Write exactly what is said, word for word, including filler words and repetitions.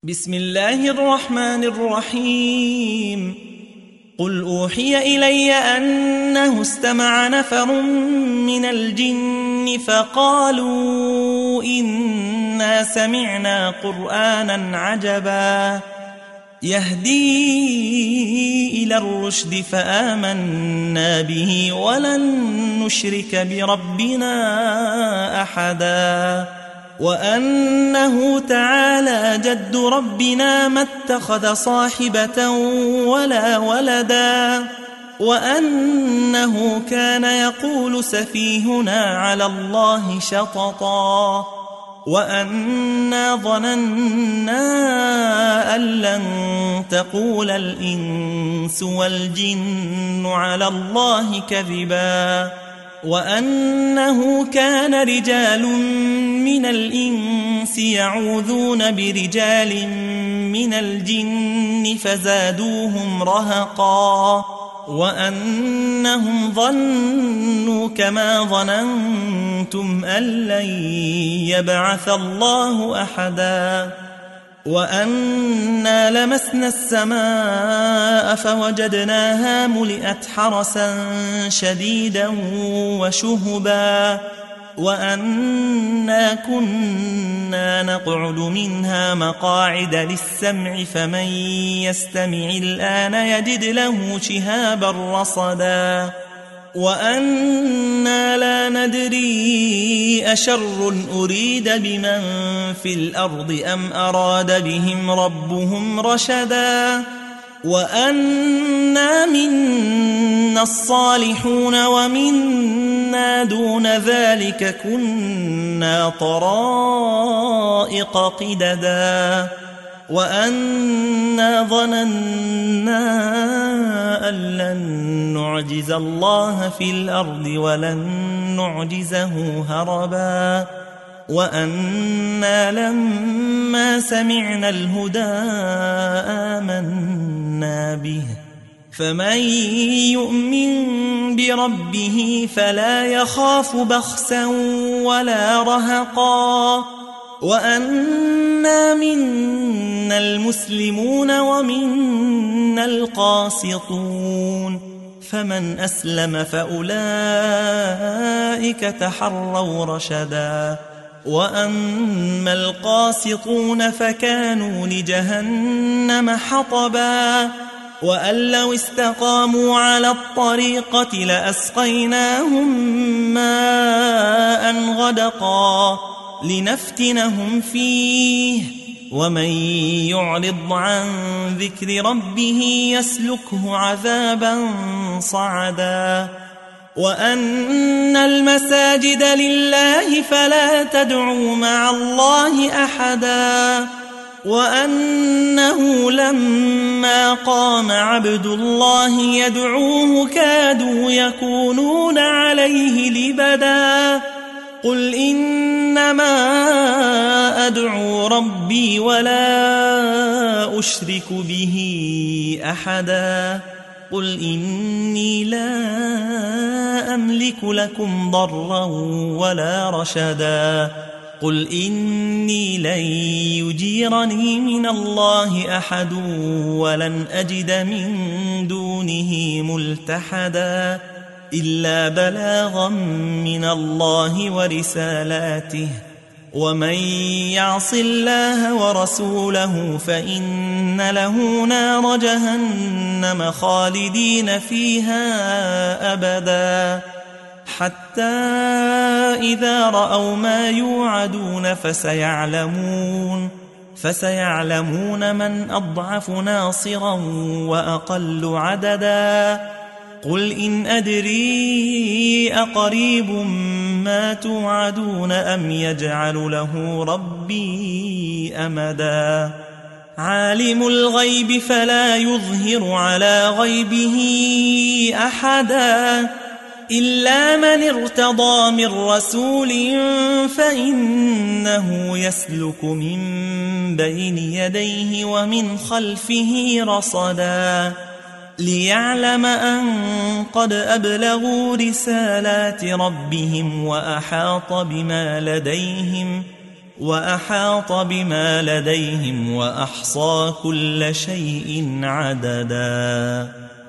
بسم الله الرحمن الرحيم. قل أوحي إلي أنه استمع نفر من الجن فقالوا إنا سمعنا قرآنا عجبا يهدي إلى الرشد فآمنا به ولن نشرك بربنا أحدا وأنه تعالى جد ربنا ما اتخذ صاحبة ولا ولدا وأنه كان يقول سفيهنا على الله شططا وأنا ظننا أن لن تقول الإنس والجن على الله كذبا وأنه كان رجال من الإنس يعوذون برجال من الجن فزادوهم رهقا وأنهم ظنوا كما ظننتم أن لن يبعث الله أحدا وأنا لمسنا السماء فوجدناها ملئت حرسا شديدا وشهبا وأنا كنا نقعد منها مقاعد للسمع فمن يستمع الآن يجد له شهابا رصدا وأنا لا ندري أشر أريد بمن في الأرض أم أراد بهم ربهم رشدا وأنا منا الصالحون ومنا دون ذلك كنا طرائق قددا وأنا ظننا أن لن نعجز الله في الأرض ولن نعجزه هربا وأنا لما سمعنا الهدى آمنا به فمن يؤمن بربه فلا يخاف بخسا ولا رهقا وأنا منا المسلمون ومنا القاسطون فمن أسلم فأولئك تحروا رشدا وأما القاسطون فكانوا لجهنم حطبا وأن لو استقاموا على الطريقة لأسقيناهم ماء غدقا لنفتنهم فيه ومن يعرض عن ذكر ربه يسلكه عذابا صعدا وأن المساجد لله فلا تدعوا مع الله أحدا وأنه لما قام عبد الله يدعوه كادوا يكونون عليه لبدا قل إنما أدعو ربي ولا أشرك به أحدا قل إني لا أملك لكم ضرا ولا رشدا قل إني لن يجيرني من الله أحد ولن أجد من دونه ملتحدا إلا بلاغا من الله ورسالاته ومن يعص الله ورسوله فإن له نار جهنم خالدين فيها أبدا حتى إذا رأوا ما يوعدون فسيعلمون فسيعلمون من أضعف ناصرا وأقل عددا قل إن أدري أقريب ما توعدون أم يجعل له ربي أمدا عالم الغيب فلا يظهر على غيبه أحدا إلا من ارتضى من رسول فإنه يسلك من بين يديه ومن خلفه رصدا ليعلم أن قد أبلغوا رسالات ربهم وأحاط بما لديهم وأحاط بما لديهم وأحصى كل شيء عددا.